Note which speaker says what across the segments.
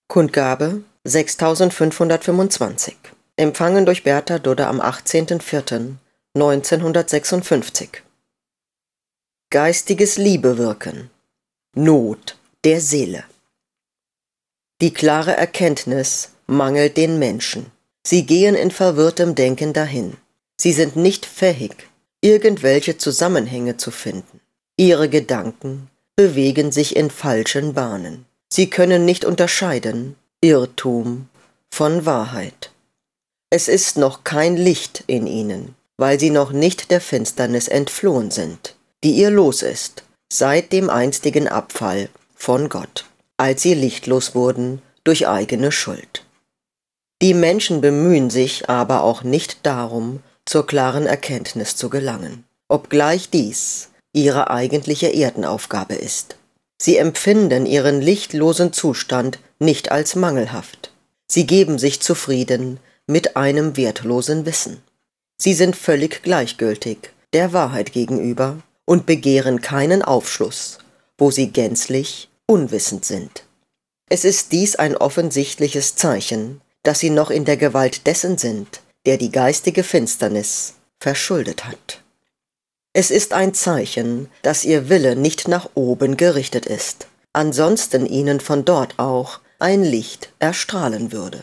Speaker 1: Kundgabe 6525. Empfangen durch Bertha Dudde am 18.04.1956. Geistiges Liebewirken. Not der Seele. Die klare Erkenntnis mangelt den Menschen. Sie gehen in verwirrtem Denken dahin. Sie sind nicht fähig, irgendwelche Zusammenhänge zu finden. Ihre Gedanken bewegen sich in falschen Bahnen. Sie können nicht unterscheiden Irrtum von Wahrheit. Es ist noch kein Licht in ihnen, weil sie noch nicht der Finsternis entflohen sind, die ihr Los ist, seit dem einstigen Abfall von Gott, als sie lichtlos wurden durch eigene Schuld. Die Menschen bemühen sich aber auch nicht darum, zur klaren Erkenntnis zu gelangen, obgleich dies ihre eigentliche Erdenaufgabe ist. Sie empfinden ihren lichtlosen Zustand nicht als mangelhaft. Sie geben sich zufrieden mit einem wertlosen Wissen. Sie sind völlig gleichgültig der Wahrheit gegenüber und begehren keinen Aufschluss, wo sie gänzlich unwissend sind. Es ist dies ein offensichtliches Zeichen, dass sie noch in der Gewalt dessen sind, der die geistige Finsternis verschuldet hat. Es ist ein Zeichen, dass ihr Wille nicht nach oben gerichtet ist, ansonsten ihnen von dort auch ein Licht erstrahlen würde.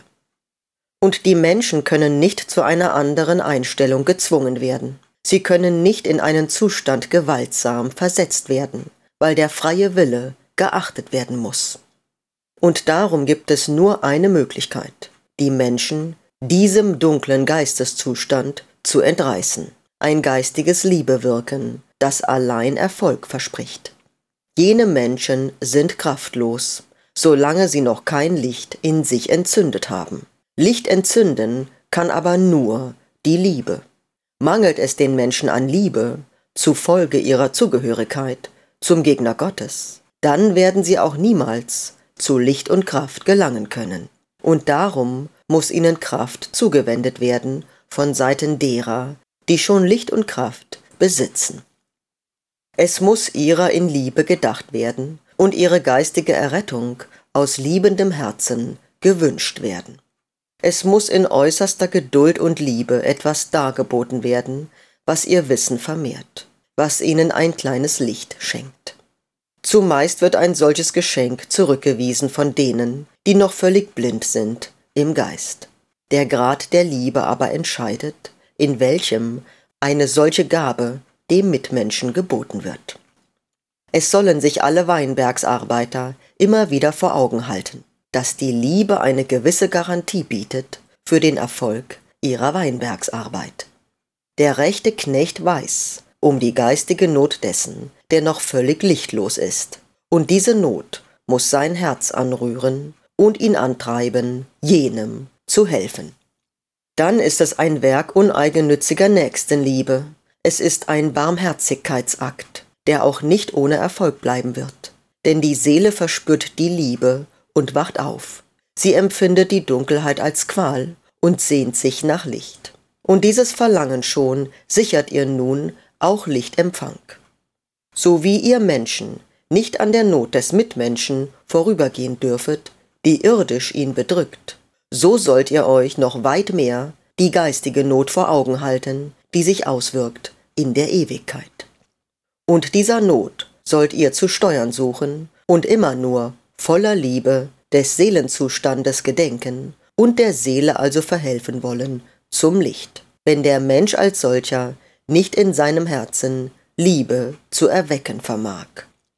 Speaker 1: Und die Menschen können nicht zu einer anderen Einstellung gezwungen werden. Sie können nicht in einen Zustand gewaltsam versetzt werden, weil der freie Wille geachtet werden muss. Und darum gibt es nur eine Möglichkeit, die Menschen diesem dunklen Geisteszustand zu entreißen. Ein geistiges Liebewirken, das allein Erfolg verspricht. Jene Menschen sind kraftlos, solange sie noch kein Licht in sich entzündet haben. Licht entzünden kann aber nur die Liebe. Mangelt es den Menschen an Liebe, zufolge ihrer Zugehörigkeit zum Gegner Gottes, dann werden sie auch niemals zu Licht und Kraft gelangen können. Und darum muss ihnen Kraft zugewendet werden von Seiten derer, die schon Licht und Kraft besitzen. Es muss ihrer in Liebe gedacht werden und ihre geistige Errettung aus liebendem Herzen gewünscht werden. Es muss in äußerster Geduld und Liebe etwas dargeboten werden, was ihr Wissen vermehrt, was ihnen ein kleines Licht schenkt. Zumeist wird ein solches Geschenk zurückgewiesen von denen, die noch völlig blind sind im Geist. Der Grad der Liebe aber entscheidet, in welchem eine solche Gabe dem Mitmenschen geboten wird. Es sollen sich alle Weinbergsarbeiter immer wieder vor Augen halten, dass die Liebe eine gewisse Garantie bietet für den Erfolg ihrer Weinbergsarbeit. Der rechte Knecht weiß um die geistige Not dessen, der noch völlig lichtlos ist, und diese Not muss sein Herz anrühren und ihn antreiben, jenem zu helfen. Dann ist es ein Werk uneigennütziger Nächstenliebe. Es ist ein Barmherzigkeitsakt, der auch nicht ohne Erfolg bleiben wird. Denn die Seele verspürt die Liebe und wacht auf. Sie empfindet die Dunkelheit als Qual und sehnt sich nach Licht. Und dieses Verlangen schon sichert ihr nun auch Lichtempfang. So wie ihr Menschen nicht an der Not des Mitmenschen vorübergehen dürfet, die irdisch ihn bedrückt, so sollt ihr euch noch weit mehr die geistige Not vor Augen halten, die sich auswirkt in der Ewigkeit. Und dieser Not sollt ihr zu steuern suchen und immer nur voller Liebe des Seelenzustandes gedenken und der Seele also verhelfen wollen zum Licht, wenn der Mensch als solcher nicht in seinem Herzen Liebe zu erwecken vermag.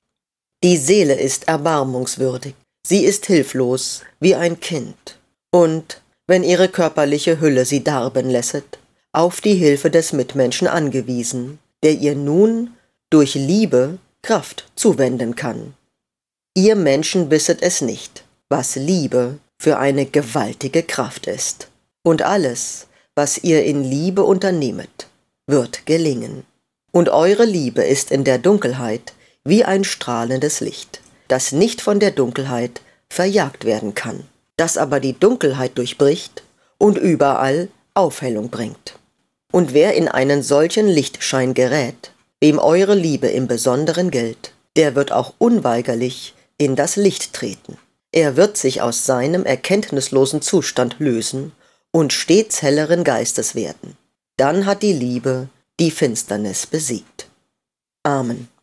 Speaker 1: Die Seele ist erbarmungswürdig, sie ist hilflos wie ein Kind. Und, wenn ihre körperliche Hülle sie darben lässet, auf die Hilfe des Mitmenschen angewiesen, der ihr nun durch Liebe Kraft zuwenden kann. Ihr Menschen wisset es nicht, was Liebe für eine gewaltige Kraft ist. Und alles, was ihr in Liebe unternehmet, wird gelingen. Und eure Liebe ist in der Dunkelheit wie ein strahlendes Licht, das nicht von der Dunkelheit verjagt werden kann, das aber die Dunkelheit durchbricht und überall Aufhellung bringt. Und wer in einen solchen Lichtschein gerät, wem eure Liebe im Besonderen gilt, der wird auch unweigerlich in das Licht treten. Er wird sich aus seinem erkenntnislosen Zustand lösen und stets helleren Geistes werden. Dann hat die Liebe die Finsternis besiegt. Amen.